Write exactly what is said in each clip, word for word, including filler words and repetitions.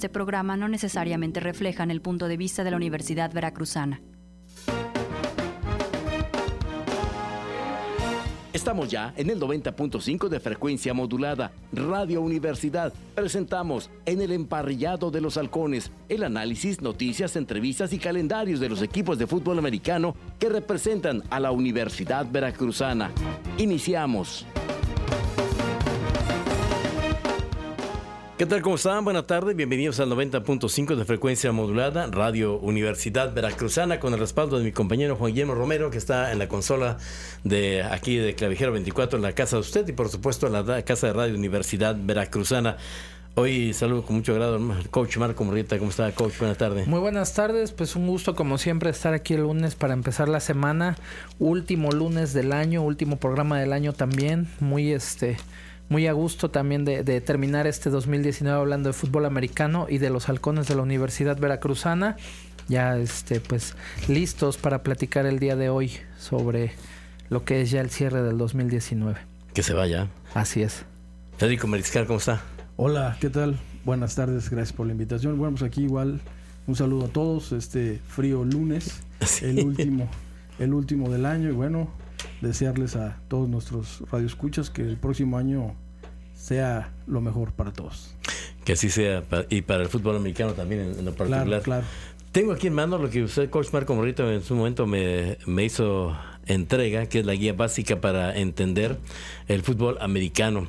este programa no necesariamente reflejan el punto de vista de la Universidad Veracruzana. Estamos ya en el noventa punto cinco de frecuencia modulada, Radio Universidad. Presentamos En el Emparrillado de los Halcones, el análisis, noticias, entrevistas y calendarios de los equipos de fútbol americano que representan a la Universidad Veracruzana. Iniciamos. ¿Qué tal? ¿Cómo están? Buenas tardes. Bienvenidos al noventa punto cinco de frecuencia modulada, Radio Universidad Veracruzana, con el respaldo de mi compañero Juan Guillermo Romero, que está en la consola de aquí de Clavijero veinticuatro, en la casa de usted, y por supuesto en la casa de Radio Universidad Veracruzana. Hoy saludo con mucho agrado al coach Marco Murrieta. ¿Cómo está, coach? Buenas tardes. Muy buenas tardes. Pues un gusto, como siempre, estar aquí el lunes para empezar la semana. Último lunes del año, último programa del año también. Muy este... Muy a gusto también de, de terminar este dos mil diecinueve hablando de fútbol americano y de los halcones de la Universidad Veracruzana. Ya este pues listos para platicar el día de hoy sobre lo que es ya el cierre del dos mil diecinueve. Que se vaya. Así es. Federico Mariscal, ¿cómo está? Hola, ¿qué tal? Buenas tardes, gracias por la invitación. Bueno, pues aquí igual un saludo a todos, este frío lunes, sí. el último, el último del año, y bueno, desearles a todos nuestros radioescuchas que el próximo año sea lo mejor para todos. Que así sea, y para el fútbol americano también en, en lo particular. Claro, claro. Tengo aquí en mano lo que usted, coach Marco Morrito, en su momento me, me hizo entrega, que es la guía básica para entender el fútbol americano.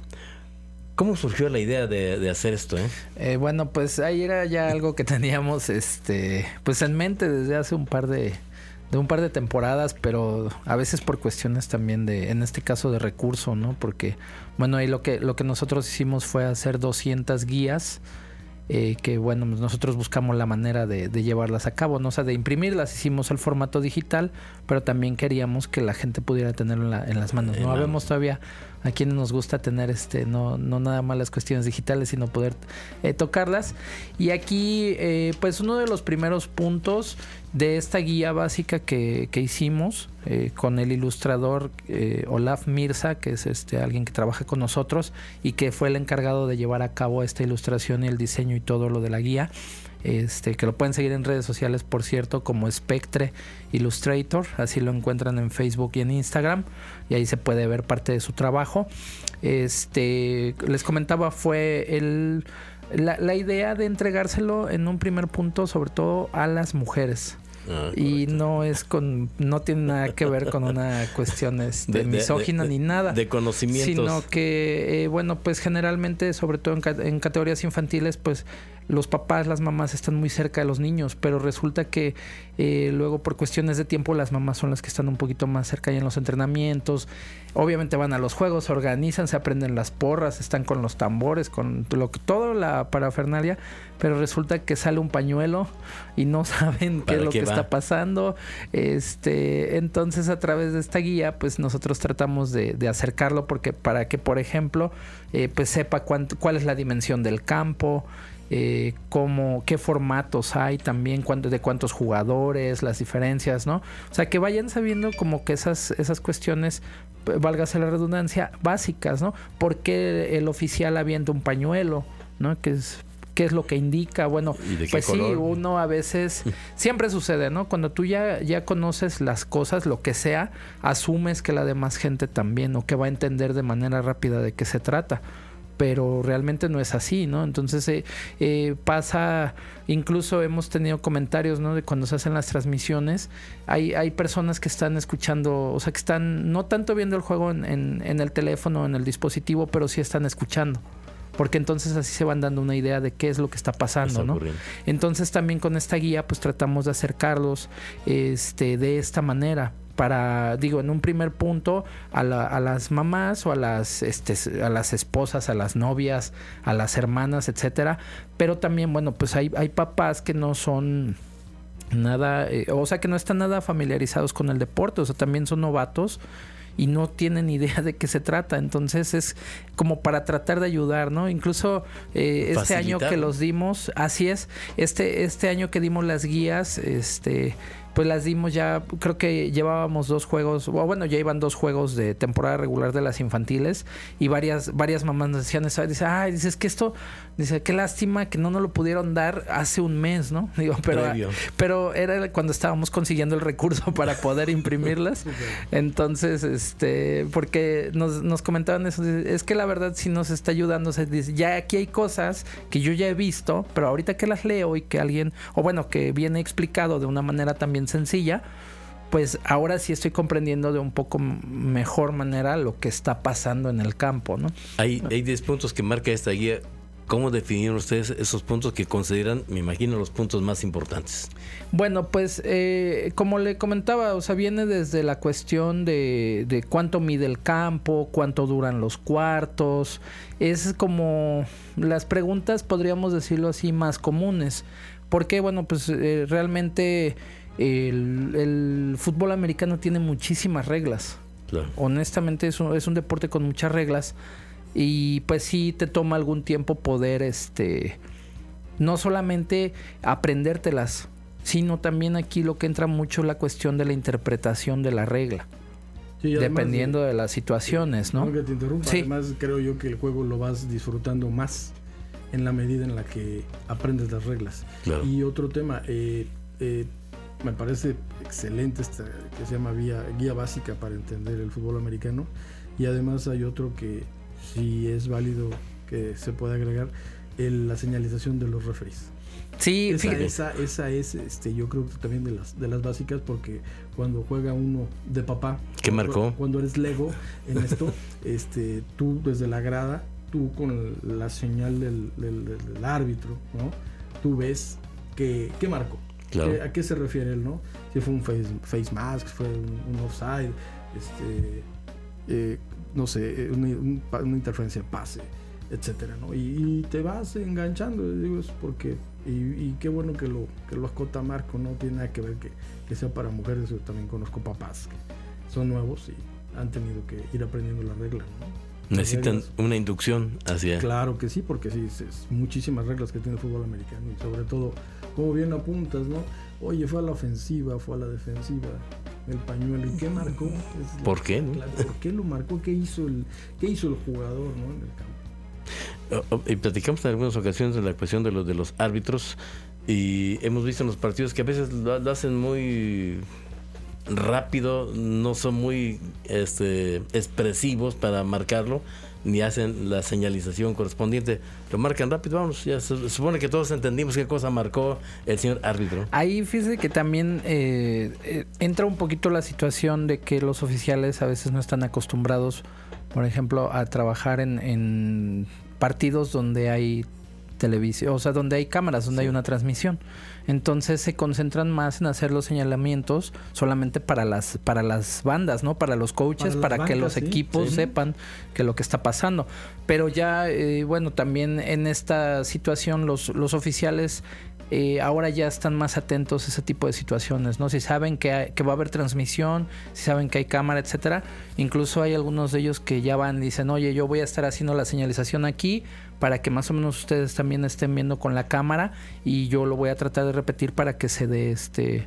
¿Cómo surgió la idea de, de hacer esto? Eh? Eh, bueno, pues ahí era ya algo que teníamos este, pues en mente desde hace un par de... de un par de temporadas, pero a veces por cuestiones también de, en este caso, de recurso, ¿no? Porque, bueno, ahí lo que, lo que nosotros hicimos fue hacer doscientas guías, eh, que, bueno, nosotros buscamos la manera de, de llevarlas a cabo, ¿no? O sea, de imprimirlas, hicimos el formato digital, pero también queríamos que la gente pudiera tenerlo en, la, en las manos, ¿no? Habemos todavía a quienes nos gusta tener este no no nada más las cuestiones digitales, sino poder eh, tocarlas. Y aquí eh, pues uno de los primeros puntos de esta guía básica que, que hicimos eh, con el ilustrador eh, Olaf Mirza, que es este alguien que trabaja con nosotros y que fue el encargado de llevar a cabo esta ilustración y el diseño y todo lo de la guía. Este, que lo pueden seguir en redes sociales, por cierto, como Spectre Illustrator, así lo encuentran en Facebook y en Instagram, y ahí se puede ver parte de su trabajo. Este, les comentaba, fue el, la, la idea de entregárselo en un primer punto, sobre todo a las mujeres. Ah, y no es con no tiene nada que ver con una cuestión este, de, misógina de, de, ni nada de conocimientos, sino que eh, bueno, pues generalmente, sobre todo en, en categorías infantiles, pues los papás, las mamás están muy cerca de los niños, pero resulta que eh, luego por cuestiones de tiempo las mamás son las que están un poquito más cerca y en los entrenamientos. Obviamente van a los juegos, se organizan, se aprenden las porras, están con los tambores, con lo que todo la parafernalia, pero resulta que sale un pañuelo y no saben qué es lo que va? está pasando. Este, entonces a través de esta guía, pues nosotros tratamos de, de acercarlo, porque para que, por ejemplo, eh, pues sepa cuánto, cuál es la dimensión del campo. Eh, cómo, qué formatos hay también, cuánto, de cuántos jugadores, las diferencias, ¿no? O sea, que vayan sabiendo como que esas, esas cuestiones, válgase la redundancia, básicas, ¿no? ¿Por qué el oficial avienta un pañuelo, ¿no? ¿Qué es, qué es lo que indica? Bueno, pues color? Sí, uno a veces, siempre sucede, ¿no? Cuando tú ya, ya conoces las cosas, lo que sea, asumes que la demás gente también, o que va a entender de manera rápida de qué se trata. Pero realmente no es así, ¿no? Entonces eh, eh, pasa, incluso hemos tenido comentarios, ¿no? De cuando se hacen las transmisiones, hay, hay personas que están escuchando, o sea, que están no tanto viendo el juego en, en, en el teléfono, en el dispositivo, pero sí están escuchando. Porque entonces así se van dando una idea de qué es lo que está pasando, ¿no? Entonces también con esta guía pues tratamos de acercarlos este, de esta manera. Para, digo, en un primer punto a, la, a las mamás o a las este, a las esposas, a las novias, a las hermanas, etcétera. Pero también, bueno, pues hay, hay papás que no son nada, eh, o sea, que no están nada familiarizados con el deporte, o sea, también son novatos y no tienen idea de qué se trata. Entonces es como para tratar de ayudar, ¿no? Incluso eh, este Facilitar. año que los dimos, así es, este, este año que dimos las guías, este pues las dimos ya, creo que llevábamos dos juegos, o bueno, ya iban dos juegos de temporada regular de las infantiles y varias varias mamás nos decían eso, dice, ay, dices que esto, dice, qué lástima que no nos lo pudieron dar hace un mes, ¿no? Digo, pero, pero era cuando estábamos consiguiendo el recurso para poder imprimirlas. Entonces, este, porque nos, nos comentaban eso, es que la verdad sí nos está ayudando, o sea, dice, ya aquí hay cosas que yo ya he visto, pero ahorita que las leo y que alguien, o bueno, que viene explicado de una manera también sencilla, pues ahora sí estoy comprendiendo de un poco mejor manera lo que está pasando en el campo, ¿no? Hay hay diez puntos que marca esta guía. ¿Cómo definieron ustedes esos puntos que consideran, me imagino, los puntos más importantes? Bueno, pues eh, como le comentaba, o sea, viene desde la cuestión de, de cuánto mide el campo, cuánto duran los cuartos. Es como las preguntas, podríamos decirlo así, más comunes. Porque, bueno, pues eh, realmente el, el fútbol americano tiene muchísimas reglas. Claro. Honestamente es un, es un deporte con muchas reglas. Y pues sí te toma algún tiempo poder, este, no solamente aprendértelas, sino también aquí lo que entra mucho es la cuestión de la interpretación de la regla. Sí, dependiendo de, de las situaciones, ¿no? No que te interrumpa, sí. Además creo yo que el juego lo vas disfrutando más en la medida en la que aprendes las reglas. Claro. Y otro tema, eh, eh, me parece excelente esta que se llama guía, guía básica para entender el fútbol americano. Y además hay otro que si es válido que se pueda agregar, el, la señalización de los referees. Sí, esa, esa, esa es, este, yo creo que también de las de las básicas, porque cuando juega uno de papá, ¿qué marcó? Cuando eres lego en esto, este, tú desde la grada, tú con la señal del, del, del árbitro, ¿no? Tú ves que qué marcó, claro. ¿A qué se refiere él, no? Si fue un face, face mask, fue un, un offside, este, eh, no sé, una, un, una interferencia de pase, etcétera, ¿no? Y, y te vas enganchando, digo, es porque y, y qué bueno que lo que lo acota Marco, no tiene nada que ver que, que sea para mujeres. Yo también conozco papás que son nuevos y han tenido que ir aprendiendo las reglas, ¿no? Necesitan reglas. Una inducción hacia... Claro que sí, porque sí, es, es muchísimas reglas que tiene el fútbol americano y sobre todo, como bien apuntas, ¿no? Oye, fue a la ofensiva, fue a la defensiva, el pañuelo, ¿y qué marcó? Es ¿Por qué, no? Claro, ¿por qué lo marcó? ¿Qué hizo el, qué hizo el jugador, ¿no? En el campo. Y platicamos en algunas ocasiones de la cuestión de los de los árbitros y hemos visto en los partidos que a veces lo, lo hacen muy rápido, no son muy este, expresivos para marcarlo, ni hacen la señalización correspondiente, lo marcan rápido, vamos, ya se, se supone que todos entendimos qué cosa marcó el señor árbitro. Ahí fíjese que también eh, eh, entra un poquito la situación de que los oficiales a veces no están acostumbrados, por ejemplo, a trabajar en, en partidos donde hay televisión, o sea, donde hay cámaras, donde sí. hay una transmisión. Entonces se concentran más en hacer los señalamientos solamente para las para las bandas, ¿no? Para los coaches, para, para bancas, que los sí, equipos sí. sepan que lo que está pasando. Pero ya, eh, bueno, también en esta situación los, los oficiales eh, ahora ya están más atentos a ese tipo de situaciones, ¿no? Si saben que, hay, que va a haber transmisión, si saben que hay cámara, etcétera. Incluso hay algunos de ellos que ya van y dicen, oye, yo voy a estar haciendo la señalización aquí para que más o menos ustedes también estén viendo con la cámara y yo lo voy a tratar de repetir para que se dé este,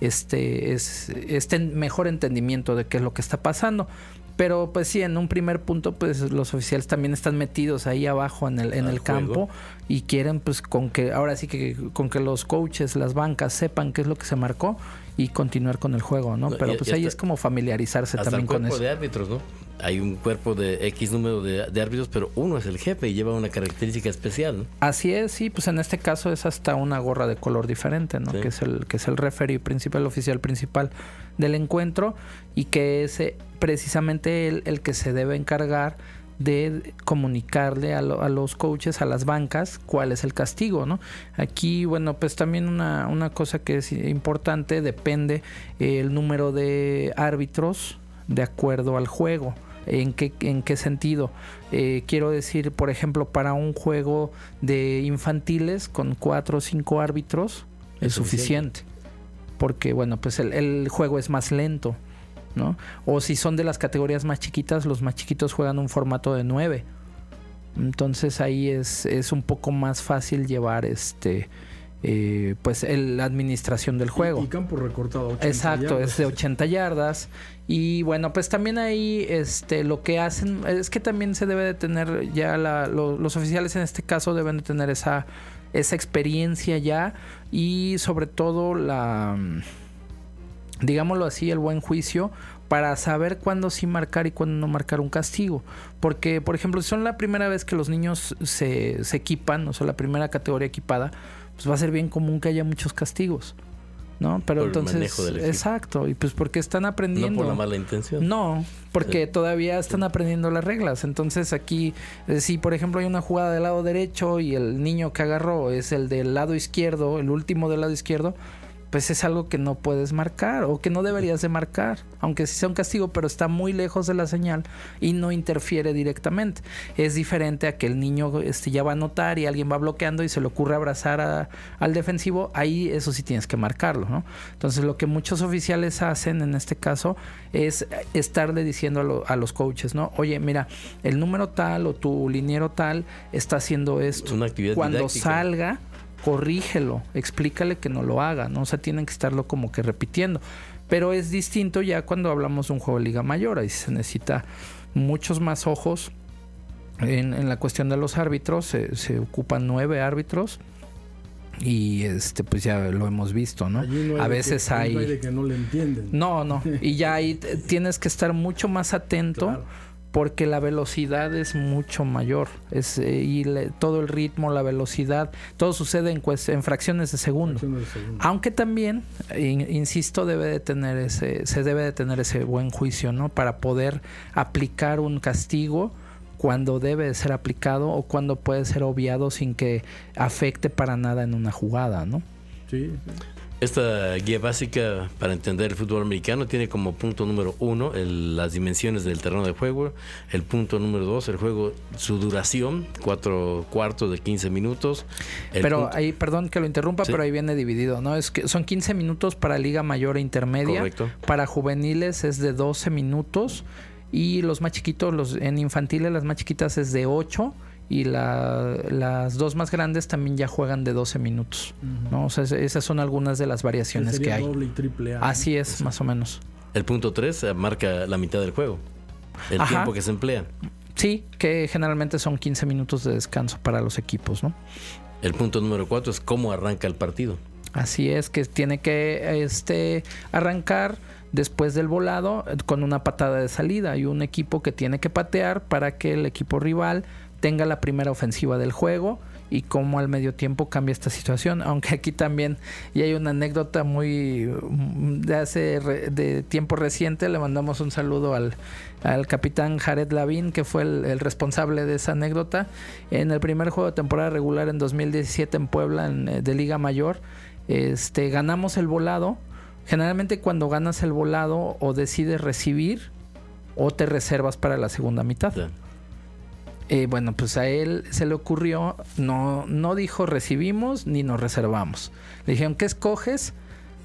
este, es, este mejor entendimiento de qué es lo que está pasando. Pero pues sí, en un primer punto pues los oficiales también están metidos ahí abajo en el en el campo y quieren pues con que ahora sí que con que los coaches, las bancas sepan qué es lo que se marcó y continuar con el juego, ¿no? Pero pues ahí es como familiarizarse también con eso. Hasta el cuerpo de árbitros, ¿no? Hay un cuerpo de X número de, de árbitros, pero uno es el jefe y lleva una característica especial, ¿no? Así es, sí, pues en este caso es hasta una gorra de color diferente, ¿no? Sí. Que es el que es el referee principal, el oficial principal del encuentro y que es precisamente el, el que se debe encargar de comunicarle a, lo, a los coaches, a las bancas, cuál es el castigo, ¿no? Aquí, bueno, pues también una, una cosa que es importante, depende eh, el número de árbitros de acuerdo al juego. ¿En qué, en qué sentido? Eh, quiero decir, por ejemplo, para un juego de infantiles con cuatro o cinco árbitros es, es suficiente. suficiente. Porque, bueno, pues el, el juego es más lento, ¿no? O si son de las categorías más chiquitas, los más chiquitos juegan un formato de nueve. Entonces ahí es, es un poco más fácil llevar este eh, pues el, la administración del juego. Y, y campo recortado. ochenta Exacto, yardas. Es de ochenta yardas. Y bueno, pues también ahí este, lo que hacen es que también se debe de tener ya la, lo, los oficiales en este caso deben de tener esa, esa experiencia ya y sobre todo la, digámoslo así, el buen juicio para saber cuándo sí marcar y cuándo no marcar un castigo. Porque, por ejemplo, si son la primera vez que los niños se, se equipan, o sea, la primera categoría equipada, pues va a ser bien común que haya muchos castigos, ¿no? Pero por entonces, el manejo del equipo. Exacto, y pues porque están aprendiendo. No por la mala intención. No, porque sí. todavía están sí. aprendiendo las reglas. Entonces aquí, eh, si por ejemplo hay una jugada del lado derecho y el niño que agarró es el del lado izquierdo, el último del lado izquierdo, pues es algo que no puedes marcar o que no deberías de marcar, aunque sí sea un castigo, pero está muy lejos de la señal y no interfiere directamente. Es diferente a que el niño este, ya va a anotar y alguien va bloqueando y se le ocurre abrazar a, al defensivo, ahí eso sí tienes que marcarlo, ¿no? Entonces lo que muchos oficiales hacen en este caso es estarle diciendo a, lo, a los coaches, ¿no? Oye, mira, el número tal o tu liniero tal está haciendo esto. Una actividad Cuando didáctica. salga, corrígelo, explícale que no lo haga, ¿no? O sea, tienen que estarlo como que repitiendo. Pero es distinto ya cuando hablamos de un juego de Liga Mayor, ahí se necesita muchos más ojos. En, en la cuestión de los árbitros, se, se ocupan nueve árbitros. Y este, pues ya lo hemos visto, ¿no? No hay a veces que, hay. No hay de que no le entienden. No, no. Y ya ahí t- tienes que estar mucho más atento. Claro. Porque la velocidad es mucho mayor. Es, eh, y le, todo el ritmo, la velocidad, todo sucede en, en fracciones de segundo. Fracciones de segundo. Aunque también, in, insisto, debe de tener ese, se debe de tener ese buen juicio, ¿no? Para poder aplicar un castigo cuando debe de ser aplicado o cuando puede ser obviado sin que afecte para nada en una jugada, ¿no? Sí, sí. Esta guía básica para entender el fútbol americano tiene como punto número uno el, las dimensiones del terreno de juego, el punto número dos, el juego, su duración, cuatro cuartos de quince minutos. Pero punto... ahí, perdón que lo interrumpa, sí. Pero ahí viene dividido, ¿no? Es que son quince minutos para Liga Mayor e Intermedia. Correcto. Para juveniles es de doce minutos y los más chiquitos, los en infantiles las más chiquitas es de ocho. Y la, las dos más grandes también ya juegan de doce minutos, uh-huh. ¿no? O sea, esas son algunas de las variaciones que hay. Doble y triple A. Así es, sí. Más o menos. El punto tres marca la mitad del juego, el Ajá. tiempo que se emplea. Sí, que generalmente son quince minutos de descanso para los equipos, ¿no? El punto número cuatro es cómo arranca el partido. Así es, que tiene que este, arrancar después del volado con una patada de salida. Hay un equipo que tiene que patear para que el equipo rival tenga la primera ofensiva del juego y cómo al medio tiempo cambia esta situación, aunque aquí también y hay una anécdota muy de hace de tiempo reciente. Le mandamos un saludo al, al capitán Jared Lavín, que fue el, el responsable de esa anécdota en el primer juego de temporada regular en dos mil diecisiete en Puebla en, de Liga Mayor. Este, ganamos el volado. Generalmente cuando ganas el volado o decides recibir o te reservas para la segunda mitad. Sí. Eh, bueno, pues a él se le ocurrió, no, no dijo recibimos ni nos reservamos. Le dijeron, ¿qué escoges?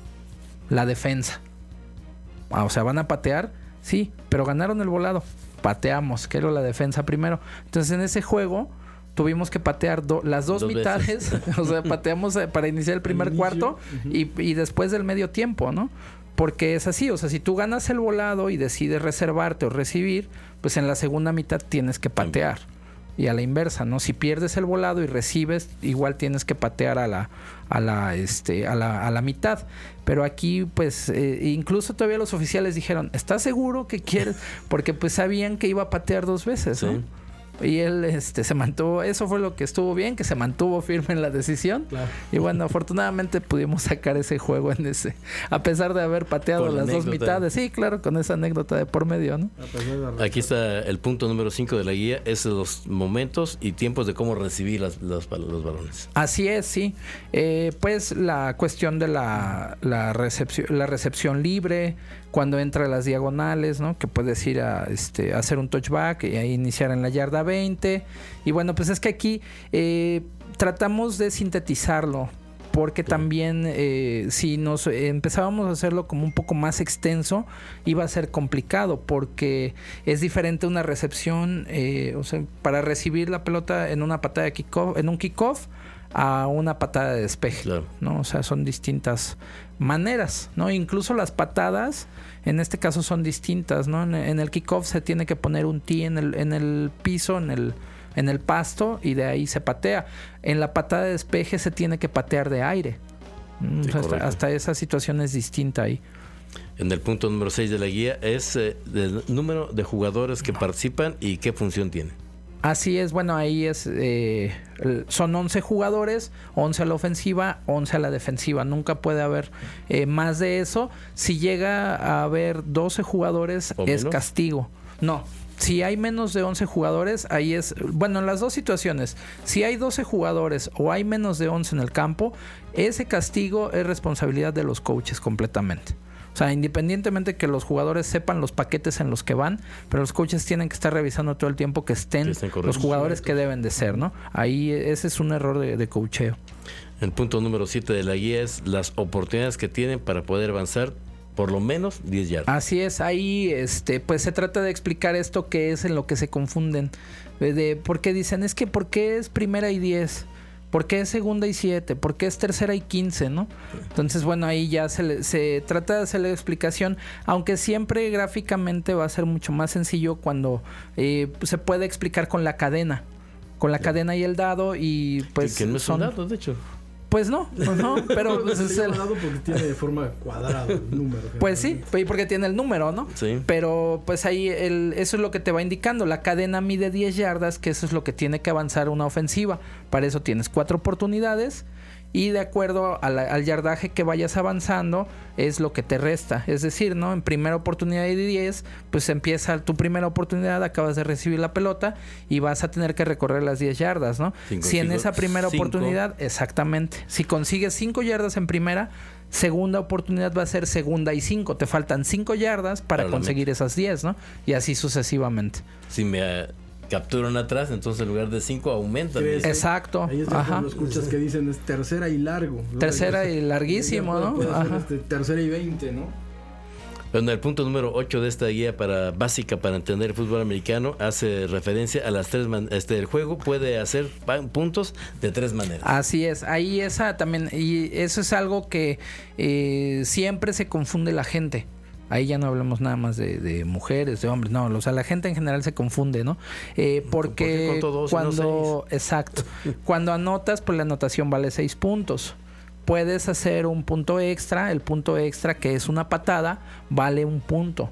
La defensa. Ah, o sea, ¿van a patear? Sí, pero ganaron el volado. Pateamos, que era la defensa primero. Entonces en ese juego tuvimos que patear do, las dos, dos mitades. O sea, pateamos para iniciar el primer el cuarto uh-huh. y, y después del medio tiempo, ¿no? Porque es así, o sea, si tú ganas el volado y decides reservarte o recibir, pues en la segunda mitad tienes que patear. Y a la inversa, ¿no? Si pierdes el volado y recibes, igual tienes que patear a la, a la, este, a la, a la mitad. Pero aquí, pues, eh, incluso todavía los oficiales dijeron, ¿estás seguro que quieres? Porque pues sabían que iba a patear dos veces, ¿no? Sí. Y él este, se mantuvo, eso fue lo que estuvo bien, que se mantuvo firme en la decisión. Claro. Y bueno, afortunadamente pudimos sacar ese juego en ese, a pesar de haber pateado las anécdota. dos mitades. Sí, claro, con esa anécdota de por medio, ¿no? Aquí está el punto número cinco de la guía, es los momentos y tiempos de cómo recibir las, las, los balones. Así es, sí. Eh, pues la cuestión de la, la, recepción, la recepción libre, cuando entra a las diagonales, ¿no? Que puedes ir a este, hacer un touchback y a iniciar en la yarda veinte. Y bueno, pues es que aquí eh, tratamos de sintetizarlo, porque sí. también eh, si nos eh, empezábamos a hacerlo como un poco más extenso, iba a ser complicado, porque es diferente una recepción, eh, o sea, para recibir la pelota en una patada de kickoff, en un kickoff, a una patada de despeje, claro. ¿no? O sea, son distintas maneras, ¿no? Incluso las patadas, en este caso, son distintas, ¿no? En, en el kickoff se tiene que poner un tee en el, en el piso, en el, en el pasto, y de ahí se patea. En la patada de despeje se tiene que patear de aire. Sí, o sea, hasta, hasta esa situación es distinta ahí. En el punto número seis de la guía es eh, el número de jugadores que participan y qué función tiene. Así es, bueno, ahí es eh, son once jugadores, once a la ofensiva, once a la defensiva. Nunca puede haber eh, más de eso. Si llega a haber doce jugadores, es castigo. No, si hay menos de once jugadores, ahí es... Bueno, en las dos situaciones, si hay doce jugadores o hay menos de once en el campo, ese castigo es responsabilidad de los coaches completamente. O sea, independientemente que los jugadores sepan los paquetes en los que van, pero los coaches tienen que estar revisando todo el tiempo que estén, que estén los jugadores que deben de ser, ¿no? Ahí ese es un error de, de coacheo. El punto número siete de la guía es las oportunidades que tienen para poder avanzar por lo menos diez yardas. Así es, ahí este, pues se trata de explicar esto que es en lo que se confunden. De, porque dicen, es que ¿por qué es primera y diez? ¿Por qué es segunda y siete? ¿Por qué es tercera y quince? ¿No? Entonces, bueno, ahí ya se, le, se trata de hacer la explicación, aunque siempre gráficamente va a ser mucho más sencillo cuando eh, se puede explicar con la cadena. Con la cadena y el dado y pues... Que no es son, un dado, de hecho. Pues no, no, pero pues es el dado porque tiene de forma cuadrada el número. Pues sí, porque tiene el número, ¿no? Sí. Pero pues ahí el, eso es lo que te va indicando. La cadena mide diez yardas, que eso es lo que tiene que avanzar una ofensiva. Para eso tienes cuatro oportunidades y de acuerdo a la, al yardaje que vayas avanzando es lo que te resta. Es decir, ¿no? En primera oportunidad de diez, pues empieza tu primera oportunidad, acabas de recibir la pelota y vas a tener que recorrer las diez yardas, ¿no? Cinco, si en cinco, esa primera cinco. oportunidad, exactamente. Si consigues cinco yardas en primera, segunda oportunidad va a ser segunda y cinco. Te faltan cinco yardas para Claramente. conseguir esas diez, ¿no? Y así sucesivamente. Si me... Uh... capturan atrás, entonces en lugar de cinco aumenta. Sí, exacto. Ahí es cuando escuchas que dicen es tercera y largo, ¿no? Tercera y larguísimo, puede, ¿no? Puede Ajá. Este, tercera y veinte, ¿no? En el punto número ocho de esta guía para básica para entender el fútbol americano hace referencia a las tres man- este el juego puede hacer puntos de tres maneras. Así es, ahí esa también, y eso es algo que eh, siempre se confunde la gente. Ahí ya no hablamos nada más de, de mujeres, de hombres, no, o sea, la gente en general se confunde, ¿no? Eh, porque todos, cuando, no exacto, cuando anotas, pues la anotación vale seis puntos. Puedes hacer un punto extra, el punto extra que es una patada, vale un punto.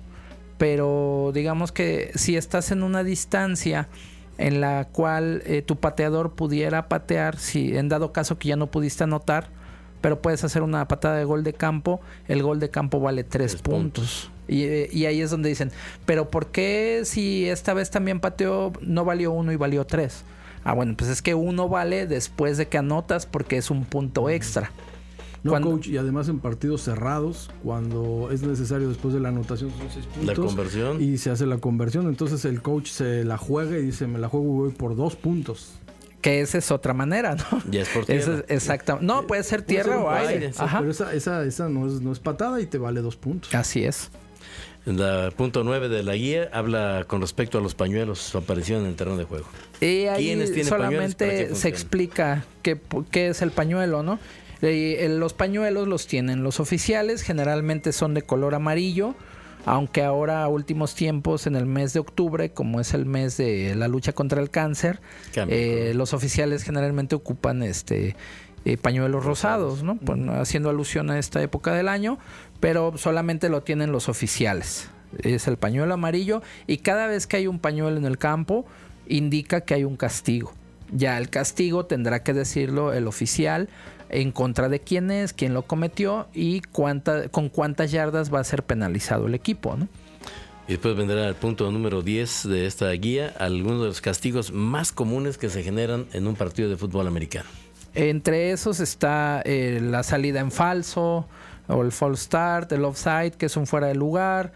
Pero digamos que si estás en una distancia en la cual eh, tu pateador pudiera patear, si en dado caso que ya no pudiste anotar, pero puedes hacer una patada de gol de campo, el gol de campo vale tres, tres puntos. puntos. Y, y ahí es donde dicen, pero ¿por qué si esta vez también pateó no valió uno y valió tres? Ah, bueno, pues es que uno vale después de que anotas porque es un punto extra. No, cuando, coach, y además en partidos cerrados, cuando es necesario después de la anotación son seis puntos. La conversión. Y se hace la conversión, entonces el coach se la juega y dice, me la juego y voy por dos puntos. Que esa es otra manera, ¿no? Ya es por tierra. Exacto. No, puede ser tierra puede ser o aire. aire sí, Ajá. Pero esa, esa, esa no, es, no es patada y te vale dos puntos. Así es. En el punto nueve de la guía habla con respecto a los pañuelos, su aparición en el terreno de juego. Y ahí solamente se explica qué, qué es el pañuelo, ¿no? Eh, los pañuelos los tienen los oficiales, generalmente son de color amarillo. Aunque ahora a últimos tiempos, en el mes de octubre, como es el mes de la lucha contra el cáncer, eh, los oficiales generalmente ocupan este eh, pañuelos rosados, ¿no? Pues, haciendo alusión a esta época del año, pero solamente lo tienen los oficiales. Es el pañuelo amarillo y cada vez que hay un pañuelo en el campo, indica que hay un castigo. Ya el castigo tendrá que decirlo el oficial, en contra de quién es, quién lo cometió y cuánta, con cuántas yardas va a ser penalizado el equipo, ¿no? Y después vendrá el punto número diez de esta guía, algunos de los castigos más comunes que se generan en un partido de fútbol americano. Entre esos está eh, la salida en falso, o el false start, el offside, que es un fuera de lugar,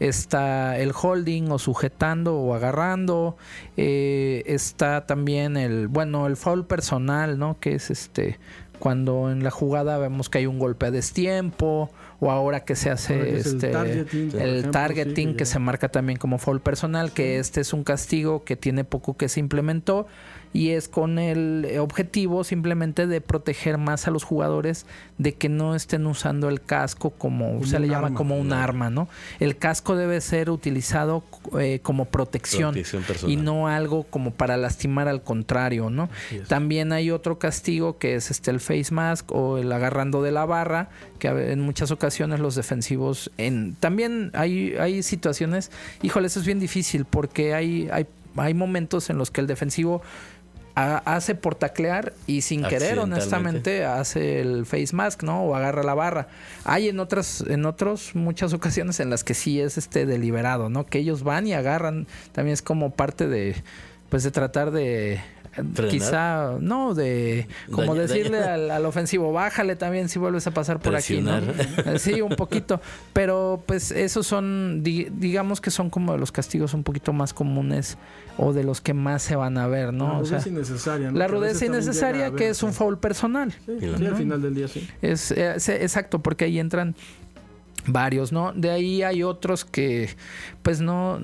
está el holding o sujetando o agarrando, eh, está también el, bueno, el foul personal, ¿no? Que es este cuando en la jugada vemos que hay un golpe a destiempo, o ahora que se hace que este, el targeting, el ejemplo, targeting sí, que, que se marca también como foul personal, que sí. Este es un castigo que tiene poco que se implementó y es con el objetivo simplemente de proteger más a los jugadores de que no estén usando el casco como, como se le llama arma, como un no. arma, ¿no? El casco debe ser utilizado eh, como protección, protección y no algo como para lastimar, al contrario, ¿no? También hay otro castigo que es este el face mask o el agarrando de la barra, que en muchas ocasiones los defensivos en también hay hay situaciones, híjole, eso es bien difícil porque hay hay hay momentos en los que el defensivo hace por taclear y sin querer honestamente hace el face mask, ¿no? O agarra la barra. Hay en otras en otros muchas ocasiones en las que sí es este deliberado, ¿no? Que ellos van y agarran, también es como parte de pues de tratar de ¿frenar? Quizá, no, de como daña, decirle daña. Al, al ofensivo, bájale también si vuelves a pasar por Presionar. Aquí, ¿no? Sí, un poquito, pero pues esos son, di, digamos que son como de los castigos un poquito más comunes o de los que más se van a ver, ¿no? La rudeza o sea, innecesaria, ¿no? La rudeza innecesaria que es un foul personal. Sí, sí, ¿no? Al final del día sí. Es, es exacto, porque ahí entran varios, ¿no? De ahí hay otros que, pues no,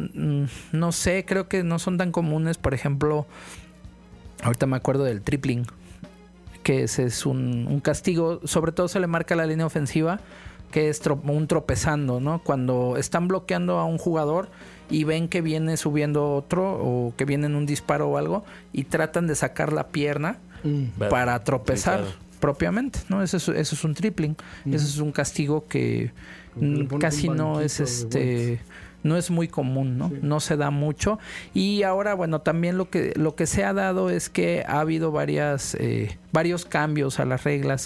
no sé, creo que no son tan comunes. Por ejemplo, ahorita me acuerdo del tripling, que ese es un, un castigo, sobre todo se le marca a la línea ofensiva, que es tro, un tropezando, ¿no? Cuando están bloqueando a un jugador y ven que viene subiendo otro o que viene en un disparo o algo y tratan de sacar la pierna mm, para tropezar sí, claro. propiamente, ¿no? Eso es, eso es un tripling, mm. eso es un castigo que casi no es este... no es muy común, ¿no? Sí. No se da mucho. Y ahora, bueno, también lo que, lo que se ha dado es que ha habido varias, eh, varios cambios a las reglas.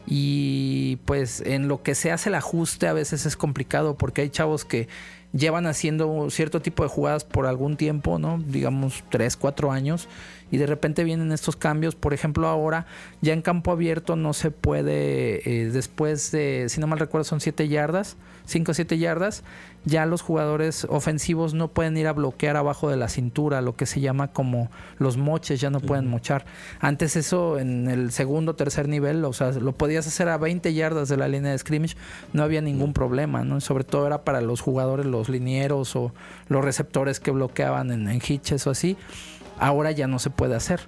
Y pues en lo que se hace el ajuste a veces es complicado porque hay chavos que llevan haciendo cierto tipo de jugadas por algún tiempo, ¿no? Digamos tres, cuatro años, y de repente vienen estos cambios. Por ejemplo, ahora ya en campo abierto no se puede, eh, después de, si no mal recuerdo, son siete yardas, cinco o siete yardas, ya los jugadores ofensivos no pueden ir a bloquear abajo de la cintura, lo que se llama como los moches, ya no pueden uh-huh. mochar. Antes eso en el segundo, tercer nivel, o sea, lo podías hacer a veinte yardas de la línea de scrimmage, no había ningún uh-huh. problema, ¿no? Sobre todo era para los jugadores, los linieros o los receptores que bloqueaban en, en hitches o así. Ahora ya no se puede hacer.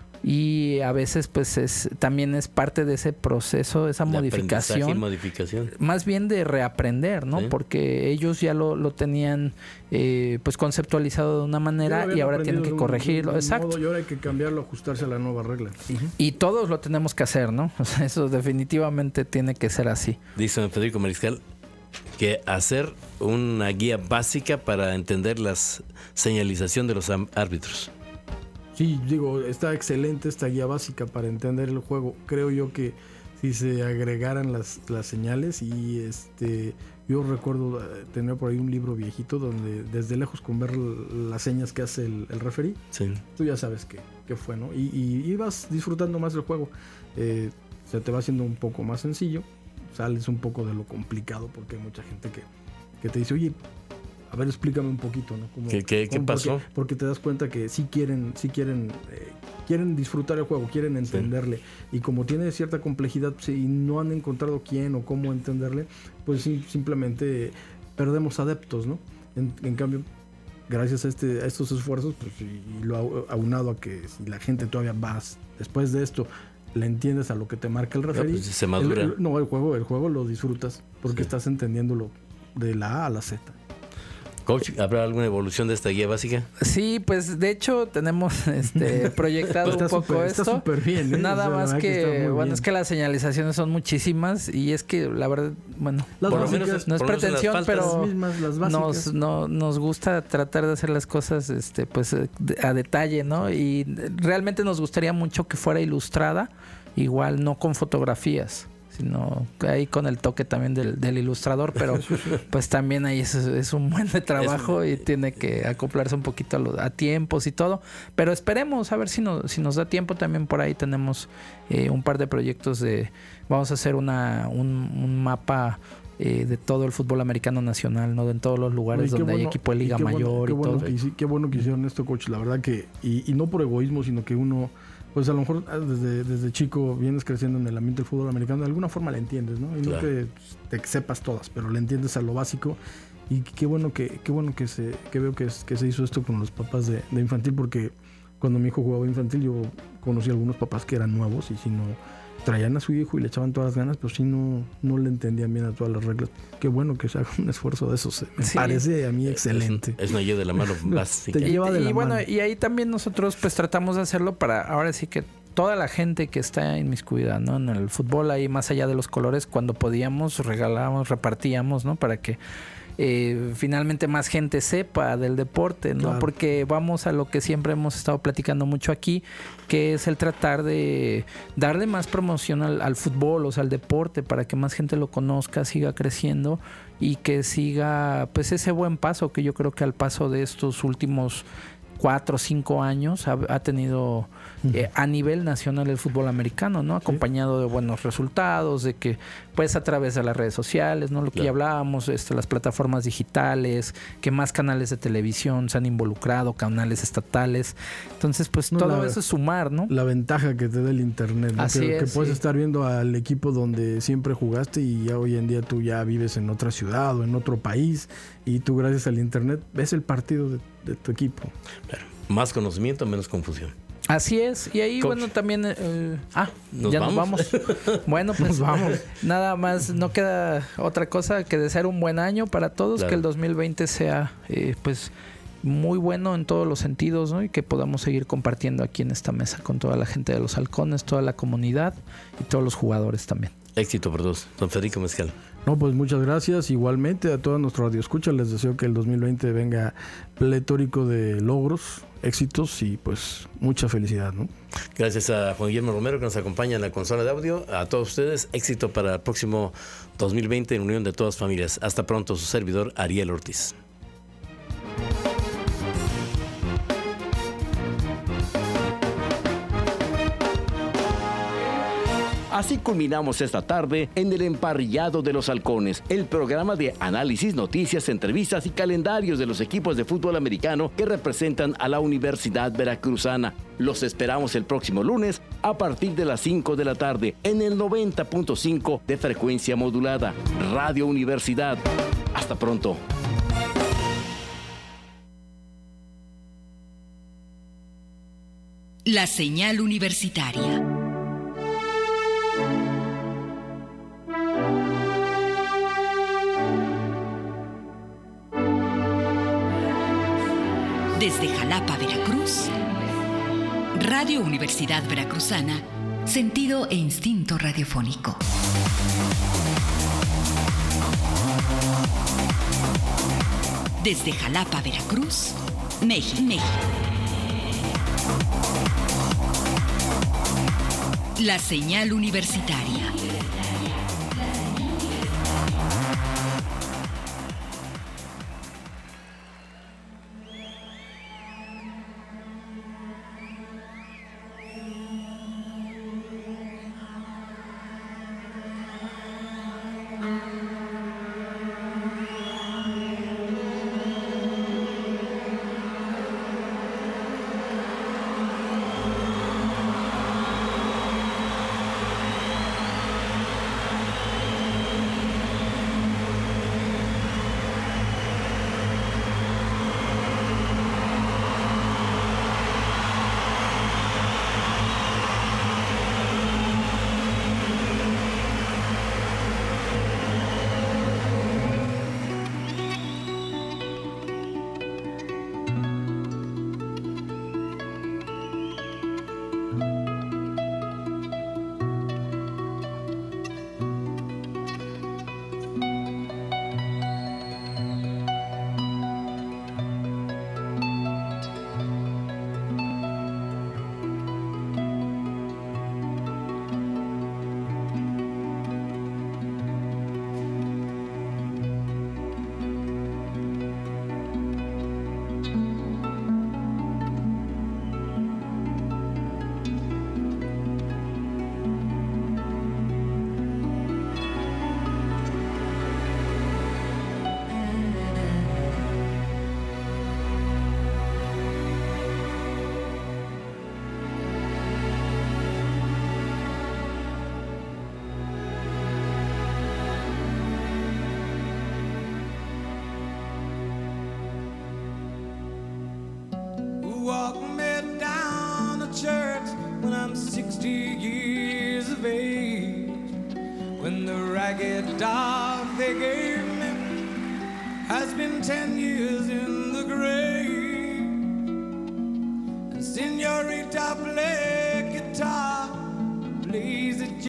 Y a veces pues es también es parte de ese proceso, esa modificación, modificación más bien de reaprender, ¿no? ¿Sí? Porque ellos ya lo, lo tenían eh, pues conceptualizado de una manera y ahora tienen que corregirlo. Un, exacto. Modo, y ahora hay que cambiarlo, ajustarse a la nueva regla. Uh-huh. Y todos lo tenemos que hacer, ¿no? O sea, eso definitivamente tiene que ser así. Dice Federico Mariscal que hacer una guía básica para entender la señalización de los árbitros. Sí, digo, está excelente esta guía básica para entender el juego. Creo yo que si se agregaran las, las señales y este, yo recuerdo tener por ahí un libro viejito donde desde lejos con ver las señas que hace el, el referee, sí. tú ya sabes qué, qué fue, ¿no? Y, y, y vas disfrutando más del juego. Eh, se te va haciendo un poco más sencillo, sales un poco de lo complicado porque hay mucha gente que, que te dice, oye, a ver, explícame un poquito, ¿no? Como, ¿Qué, qué, ¿qué pasó? Porque, porque te das cuenta que sí quieren, sí quieren, eh, quieren disfrutar el juego, quieren entenderle. Sí. Y como tiene cierta complejidad pues, y no han encontrado quién o cómo entenderle, pues sí, simplemente perdemos adeptos, ¿no? En, en cambio, gracias a, este, a estos esfuerzos, pues, y, y lo aunado a que si la gente todavía va después de esto, le entiendes a lo que te marca el referee. No, pues se madura. El, el, no, el juego, el juego lo disfrutas porque sí. estás entendiéndolo de la A a la Z. Coach, ¿habrá alguna evolución de esta guía básica? Sí, pues de hecho tenemos este proyectado un poco super, esto. Está súper bien, ¿eh? Nada o sea, más que, que bueno, bien. es que las señalizaciones son muchísimas y es que la verdad, bueno, las por básicas, lo menos no es pretensión, las pero las mismas, las nos, no, nos gusta tratar de hacer las cosas este, pues a detalle, ¿no? Y realmente nos gustaría mucho que fuera ilustrada, igual no con fotografías, sino ahí con el toque también del, del ilustrador, pero pues también ahí es, es un buen de trabajo y tiene que acoplarse un poquito a, lo, a tiempos y todo, pero esperemos a ver si, no, si nos da tiempo. También por ahí tenemos eh, un par de proyectos de, vamos a hacer una un, un mapa eh, de todo el fútbol americano nacional, ¿no? De en todos los lugares donde bueno, hay equipo de Liga Mayor bueno, y bueno todo. Que, qué bueno que hicieron esto, coach, la verdad que, y, y no por egoísmo, sino que uno pues a lo mejor desde, desde chico vienes creciendo en el ambiente del fútbol americano, de alguna forma le entiendes, ¿no? Y claro. no que te sepas todas, pero le entiendes a lo básico. Y qué bueno que, qué bueno que se, que veo que, que se hizo esto con los papás de, de infantil, porque cuando mi hijo jugaba infantil yo conocí a algunos papás que eran nuevos y si no traían a su hijo y le echaban todas las ganas, pues sí no, no le entendían bien a todas las reglas. Qué bueno que se haga un esfuerzo de eso, me sí. parece a mí excelente. Es una lleva de la mano básica. Te lleva de la y bueno, mano. Y ahí también nosotros pues tratamos de hacerlo para ahora sí que toda la gente que está inmiscuida, ¿no? En el fútbol, ahí más allá de los colores, cuando podíamos regalábamos, repartíamos, ¿no? Para que Eh, finalmente más gente sepa del deporte, ¿no? Claro. Porque vamos a lo que siempre hemos estado platicando mucho aquí, que es el tratar de darle más promoción al, al fútbol, o sea, al deporte, para que más gente lo conozca, siga creciendo y que siga pues ese buen paso que yo creo que al paso de estos últimos cuatro o cinco años ha, ha tenido eh, a nivel nacional el fútbol americano, ¿no? Acompañado de buenos resultados, de que pues a través de las redes sociales, ¿no? Lo que claro. ya hablábamos, este, las plataformas digitales, que más canales de televisión se han involucrado, canales estatales. Entonces, pues no, todo la, eso es sumar, ¿no? La ventaja que te da el internet, ¿no? Así que, es, que puedes sí. estar viendo al equipo donde siempre jugaste y ya hoy en día tú ya vives en otra ciudad o en otro país y tú gracias al internet ves el partido de, de tu equipo. Claro. Más conocimiento, menos confusión. Así es, y ahí Coach. bueno también eh, ah, ¿Nos ya vamos? nos vamos. Bueno, pues nos vamos. Nada más, no queda otra cosa que desear un buen año para todos, claro. que el dos mil veinte sea eh, pues muy bueno en todos los sentidos, ¿no? Y que podamos seguir compartiendo aquí en esta mesa con toda la gente de los Halcones, toda la comunidad y todos los jugadores también. Éxito por todos. Don Federico Mezcal. No, pues muchas gracias. Igualmente a todos nuestros radioescuchas les deseo que el dos mil veinte venga pletórico de logros, éxitos y pues mucha felicidad, ¿no? Gracias a Juan Guillermo Romero que nos acompaña en la consola de audio. A todos ustedes, éxito para el próximo dos mil veinte en unión de todas familias. Hasta pronto, su servidor Ariel Ortiz. Así culminamos esta tarde en el Emparrillado de los Halcones, el programa de análisis, noticias, entrevistas y calendarios de los equipos de fútbol americano que representan a la Universidad Veracruzana. Los esperamos el próximo lunes a partir de las cinco de la tarde en el noventa punto cinco de frecuencia modulada, Radio Universidad. Hasta pronto. La señal universitaria. Desde Jalapa, Veracruz, Radio Universidad Veracruzana, sentido e instinto radiofónico. Desde Jalapa, Veracruz, México. México. La señal universitaria. twenty years of age, when the ragged dog they gave me has been ten years in the grave.